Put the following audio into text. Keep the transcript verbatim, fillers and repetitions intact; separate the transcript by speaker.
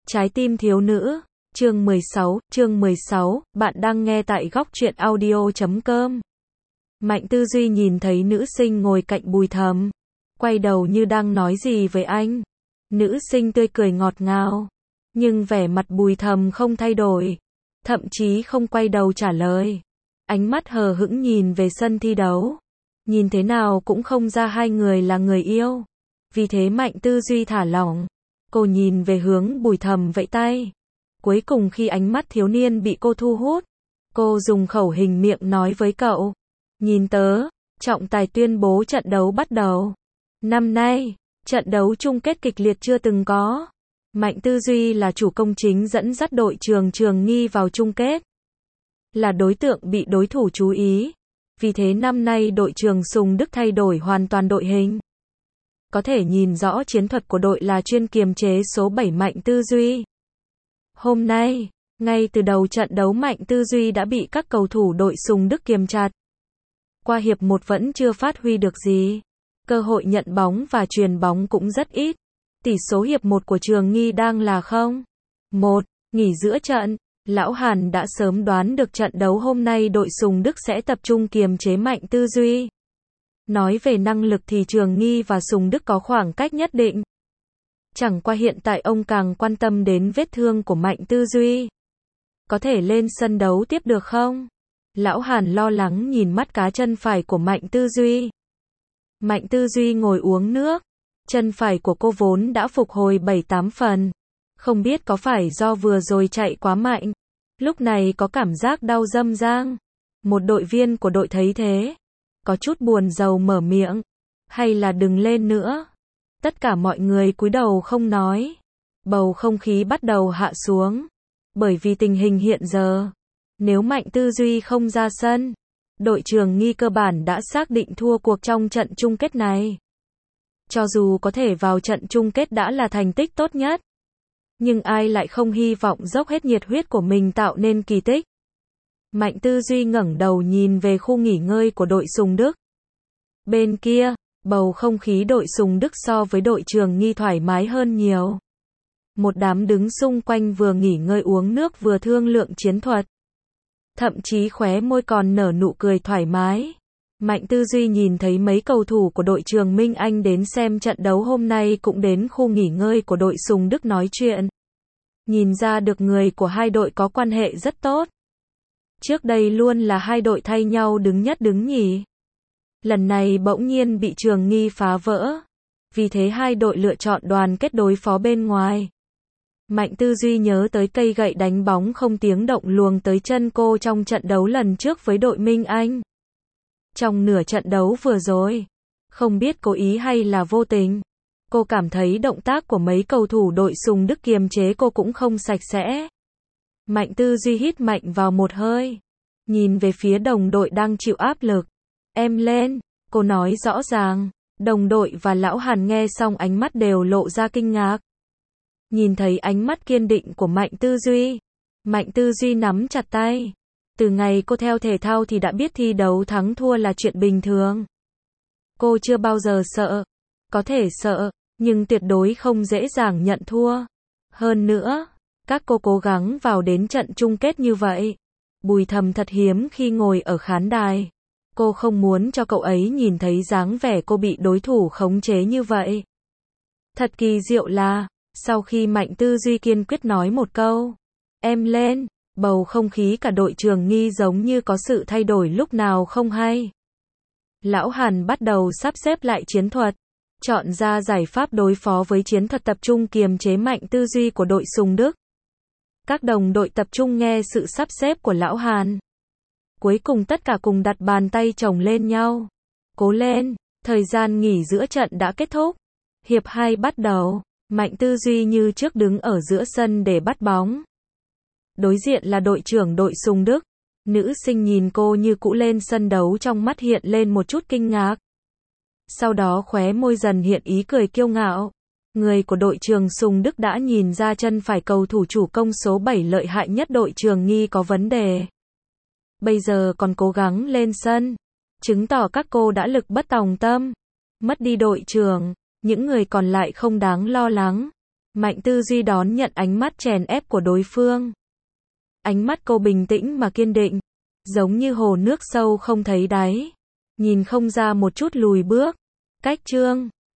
Speaker 1: Trái tim thiếu nữ, chương mười sáu, chương mười sáu, bạn đang nghe tại góc truyện audio chấm com. Mạnh Tư Duy nhìn thấy nữ sinh ngồi cạnh Bùi Thầm, quay đầu như đang nói gì với anh. Nữ sinh tươi cười ngọt ngào, nhưng vẻ mặt Bùi Thầm không thay đổi, thậm chí không quay đầu trả lời. Ánh mắt hờ hững nhìn về sân thi đấu, nhìn thế nào cũng không ra hai người là người yêu. Vì thế Mạnh Tư Duy thả lỏng, cô nhìn về hướng Bùi Thầm vẫy tay. Cuối cùng khi ánh mắt thiếu niên bị cô thu hút, cô dùng khẩu hình miệng nói với cậu. Nhìn tớ, trọng tài tuyên bố trận đấu bắt đầu. Năm nay, trận đấu chung kết kịch liệt chưa từng có. Mạnh Tư Duy là chủ công chính dẫn dắt đội Trường Trường Nghi vào chung kết. Là đối tượng bị đối thủ chú ý. Vì thế năm nay đội Trường Sùng Đức thay đổi hoàn toàn đội hình. Có thể nhìn rõ chiến thuật của đội là chuyên kiềm chế số bảy Mạnh Tư Duy. Hôm nay, ngay từ đầu trận đấu Mạnh Tư Duy đã bị các cầu thủ đội Sùng Đức kiềm chặt. Qua hiệp một vẫn chưa phát huy được gì. Cơ hội nhận bóng và chuyền bóng cũng rất ít. Tỷ số hiệp một của Trường Nghi đang là không một. Nghỉ giữa trận, Lão Hàn đã sớm đoán được trận đấu hôm nay đội Sùng Đức sẽ tập trung kiềm chế Mạnh Tư Duy. Nói về năng lực thì Trường Nghi và Sùng Đức có khoảng cách nhất định. Chẳng qua hiện tại ông càng quan tâm đến vết thương của Mạnh Tư Duy. Có thể lên sân đấu tiếp được không? Lão Hàn lo lắng nhìn mắt cá chân phải của Mạnh Tư Duy. Mạnh Tư Duy ngồi uống nước. Chân phải của cô vốn đã phục hồi bảy tám phần. Không biết có phải do vừa rồi chạy quá mạnh. Lúc này có cảm giác đau râm rang. Một đội viên của đội thấy thế, có chút buồn rầu mở miệng. Hay là đừng lên nữa. Tất cả mọi người cúi đầu không nói. Bầu không khí bắt đầu hạ xuống. Bởi vì tình hình hiện giờ, nếu Mạnh Tư Duy không ra sân, đội Trường Nghi cơ bản đã xác định thua cuộc trong trận chung kết này. Cho dù có thể vào trận chung kết đã là thành tích tốt nhất, nhưng ai lại không hy vọng dốc hết nhiệt huyết của mình tạo nên kỳ tích. Mạnh Tư Duy ngẩng đầu nhìn về khu nghỉ ngơi của đội Sùng Đức. Bên kia, bầu không khí đội Sùng Đức so với đội Trường Nghi thoải mái hơn nhiều. Một đám đứng xung quanh vừa nghỉ ngơi uống nước vừa thương lượng chiến thuật. Thậm chí khóe môi còn nở nụ cười thoải mái. Mạnh Tư Duy nhìn thấy mấy cầu thủ của đội Trường Minh Anh đến xem trận đấu hôm nay cũng đến khu nghỉ ngơi của đội Sùng Đức nói chuyện. Nhìn ra được người của hai đội có quan hệ rất tốt. Trước đây luôn là hai đội thay nhau đứng nhất đứng nhì. Lần này bỗng nhiên bị Trường Nghi phá vỡ. Vì thế hai đội lựa chọn đoàn kết đối phó bên ngoài. Mạnh Tư Duy nhớ tới cây gậy đánh bóng không tiếng động luồng tới chân cô trong trận đấu lần trước với đội Minh Anh. Trong nửa trận đấu vừa rồi, không biết cố ý hay là vô tình, cô cảm thấy động tác của mấy cầu thủ đội Sùng Đức kiềm chế cô cũng không sạch sẽ. Mạnh Tư Duy hít mạnh vào một hơi, nhìn về phía đồng đội đang chịu áp lực. Em lên, cô nói rõ ràng. Đồng đội và Lão Hàn nghe xong ánh mắt đều lộ ra kinh ngạc. Nhìn thấy ánh mắt kiên định của Mạnh Tư Duy, Mạnh Tư Duy nắm chặt tay. Từ ngày cô theo thể thao thì đã biết thi đấu thắng thua là chuyện bình thường. Cô chưa bao giờ sợ. Có thể sợ, nhưng tuyệt đối không dễ dàng nhận thua. Hơn nữa, các cô cố gắng vào đến trận chung kết như vậy. Bùi Thầm thật hiếm khi ngồi ở khán đài. Cô không muốn cho cậu ấy nhìn thấy dáng vẻ cô bị đối thủ khống chế như vậy. Thật kỳ diệu là, sau khi Mạnh Tư Duy kiên quyết nói một câu, em lên, bầu không khí cả đội Trường Nghi giống như có sự thay đổi lúc nào không hay. Lão Hàn bắt đầu sắp xếp lại chiến thuật, chọn ra giải pháp đối phó với chiến thuật tập trung kiềm chế Mạnh Tư Duy của đội Sùng Đức. Các đồng đội tập trung nghe sự sắp xếp của Lão Hàn. Cuối cùng tất cả cùng đặt bàn tay chồng lên nhau. Cố lên, thời gian nghỉ giữa trận đã kết thúc. Hiệp hai bắt đầu, Mạnh Tư Duy như trước đứng ở giữa sân để bắt bóng. Đối diện là đội trưởng đội Sùng Đức. Nữ sinh nhìn cô như cũ lên sân đấu trong mắt hiện lên một chút kinh ngạc. Sau đó khóe môi dần hiện ý cười kiêu ngạo. Người của đội Trường Sùng Đức đã nhìn ra chân phải cầu thủ chủ công số bảy lợi hại nhất đội Trường Nghi có vấn đề. Bây giờ còn cố gắng lên sân, chứng tỏ các cô đã lực bất tòng tâm. Mất đi đội trưởng, những người còn lại không đáng lo lắng. Mạnh Tư Duy đón nhận ánh mắt chèn ép của đối phương. Ánh mắt cô bình tĩnh mà kiên định, giống như hồ nước sâu không thấy đáy, nhìn không ra một chút lùi bước. Cách chương